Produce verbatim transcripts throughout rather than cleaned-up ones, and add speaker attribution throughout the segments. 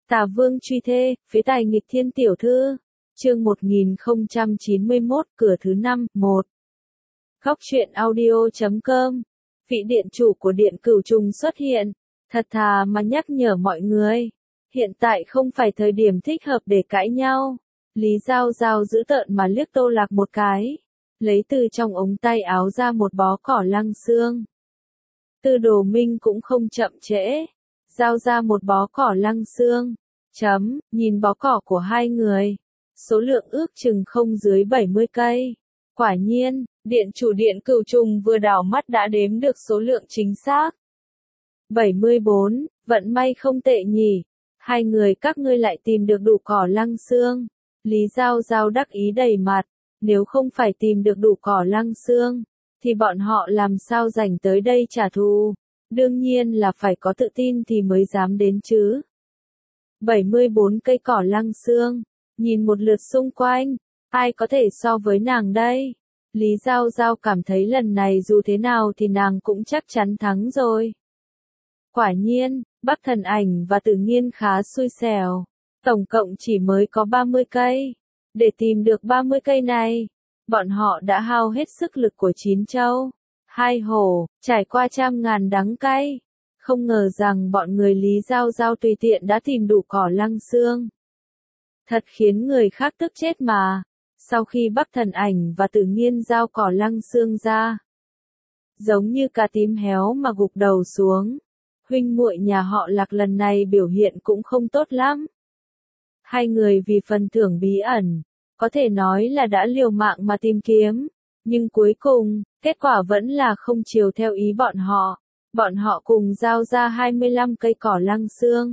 Speaker 1: Tà Vương truy thê, phế tài nghịch thiên tiểu thư. Chương một nghìn không trăm chín mươi mốt, cửa thứ năm, một. Góc truyện audio chấm com. Vị điện chủ của điện Cửu Trùng xuất hiện, thật thà mà nhắc nhở mọi người. Hiện tại không phải thời điểm thích hợp để cãi nhau. Lý Giao Giao giữ tợn mà liếc Tô Lạc một cái. Lấy từ trong ống tay áo ra một bó cỏ lăng xương. Tư Đồ Minh cũng không chậm trễ. Giao ra một bó cỏ lăng xương. Chấm, nhìn bó cỏ của hai người. Số lượng ước chừng không dưới bảy mươi cây. Quả nhiên, điện chủ điện Cửu Trùng vừa đảo mắt đã đếm được số lượng chính xác. bảy mươi bốn, vận may không tệ nhỉ. Hai người các ngươi lại tìm được đủ cỏ lăng xương. Lý Giao Giao đắc ý đầy mặt. Nếu không phải tìm được đủ cỏ lăng xương, thì bọn họ làm sao rảnh tới đây trả thù. Đương nhiên là phải có tự tin thì mới dám đến chứ. bảy mươi bốn cây cỏ lăng xương. Nhìn một lượt xung quanh, ai có thể so với nàng đây? Lý Giao Giao cảm thấy lần này dù thế nào thì nàng cũng chắc chắn thắng rồi. Quả nhiên, Bắc Thần Ảnh và Tử Nghiên khá xui xẻo. Tổng cộng chỉ mới có ba mươi cây. Để tìm được ba mươi cây này, bọn họ đã hao hết sức lực của chín châu, hai hổ, trải qua trăm ngàn đắng cay. Không ngờ rằng bọn người Lý Giao Giao tùy tiện đã tìm đủ cỏ lăng xương. Thật khiến người khác tức chết mà. Sau khi Bắc Thần Ảnh và Tử Nghiên giao cỏ lăng xương ra, giống như cá tím héo mà gục đầu xuống. Huynh muội nhà họ Lạc lần này biểu hiện cũng không tốt lắm. Hai người vì phần thưởng bí ẩn, có thể nói là đã liều mạng mà tìm kiếm, nhưng cuối cùng, kết quả vẫn là không chiều theo ý bọn họ. Bọn họ cùng giao ra hai mươi lăm cây cỏ lăng xương.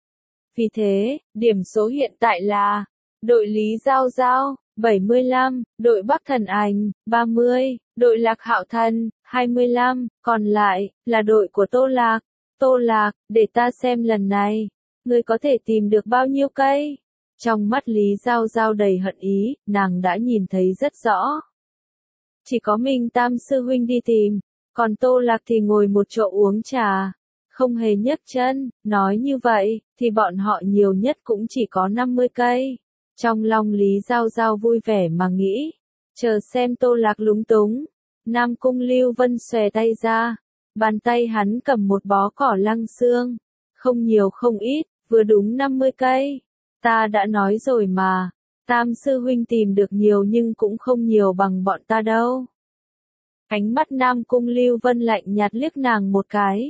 Speaker 1: Vì thế, điểm số hiện tại là đội Lý Giao Giao, bảy mươi lăm, đội Bắc Thần Ảnh, ba mươi, đội Lạc Hạo Thần, hai mươi lăm, còn lại là đội của Tô Lạc. Tô Lạc, để ta xem lần này, ngươi có thể tìm được bao nhiêu cây? Trong mắt Lý Giao Giao đầy hận ý, nàng đã nhìn thấy rất rõ. Chỉ có mình Tam sư huynh đi tìm, còn Tô Lạc thì ngồi một chỗ uống trà, không hề nhấc chân. Nói như vậy, thì bọn họ nhiều nhất cũng chỉ có năm mươi cây. Trong lòng Lý Giao Giao vui vẻ mà nghĩ, chờ xem Tô Lạc lúng túng. Nam Cung Lưu Vân xòe tay ra, bàn tay hắn cầm một bó cỏ lăng xương, không nhiều không ít, vừa đúng năm mươi cây. Ta đã nói rồi mà, Tam sư huynh tìm được nhiều nhưng cũng không nhiều bằng bọn ta đâu. Ánh mắt Nam Cung Lưu Vân lạnh nhạt liếc nàng một cái.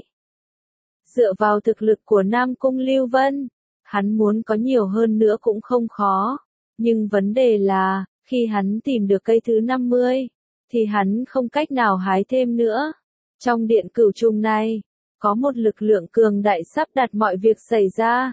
Speaker 1: Dựa vào thực lực của Nam Cung Lưu Vân, hắn muốn có nhiều hơn nữa cũng không khó. Nhưng vấn đề là, khi hắn tìm được cây thứ năm mươi, thì hắn không cách nào hái thêm nữa. Trong điện Cửu Trùng này, có một lực lượng cường đại sắp đặt mọi việc xảy ra.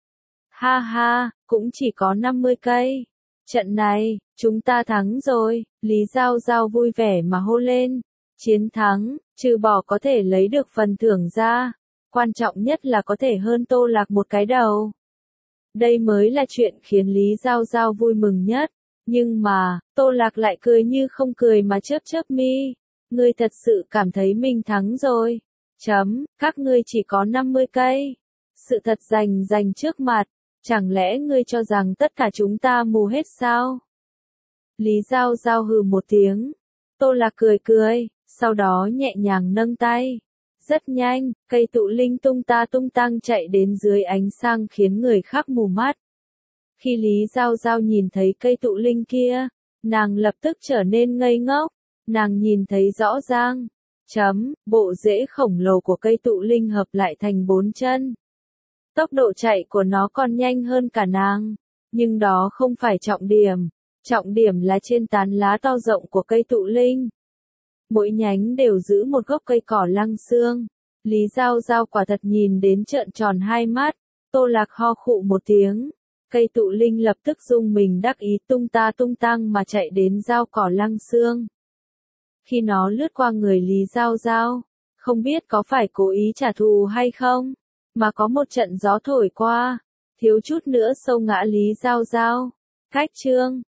Speaker 1: Ha ha, cũng chỉ có năm mươi cây. Trận này, chúng ta thắng rồi. Lý Giao Giao vui vẻ mà hô lên. Chiến thắng, trừ bỏ có thể lấy được phần thưởng ra. Quan trọng nhất là có thể hơn Tô Lạc một cái đầu. Đây mới là chuyện khiến Lý Giao Giao vui mừng nhất. Nhưng mà, Tô Lạc lại cười như không cười mà chớp chớp mi. Ngươi thật sự cảm thấy mình thắng rồi. Chấm, các ngươi chỉ có năm mươi cây. Sự thật rành rành trước mặt. Chẳng lẽ ngươi cho rằng tất cả chúng ta mù hết sao? Lý Giao Giao hừ một tiếng. Tô Lạc cười cười, sau đó nhẹ nhàng nâng tay. Rất nhanh, cây tụ linh tung ta tung tăng chạy đến dưới ánh sáng khiến người khác mù mắt. Khi Lý Giao Giao nhìn thấy cây tụ linh kia, nàng lập tức trở nên ngây ngốc. Nàng nhìn thấy rõ ràng. Chấm, bộ rễ khổng lồ của cây tụ linh hợp lại thành bốn chân. Tốc độ chạy của nó còn nhanh hơn cả nàng. Nhưng đó không phải trọng điểm. Trọng điểm là trên tán lá to rộng của cây tụ linh. Mỗi nhánh đều giữ một gốc cây cỏ lăng xương. Lý Giao Giao quả thật nhìn đến trợn tròn hai mắt. Tô Lạc ho khụ một tiếng. Cây tụ linh lập tức rung mình đắc ý tung ta tung tăng mà chạy đến giao cỏ lăng xương. Khi nó lướt qua người Lý Giao Giao, không biết có phải cố ý trả thù hay không, mà có một trận gió thổi qua, thiếu chút nữa xâu ngã Lý Giao Giao. Cách chương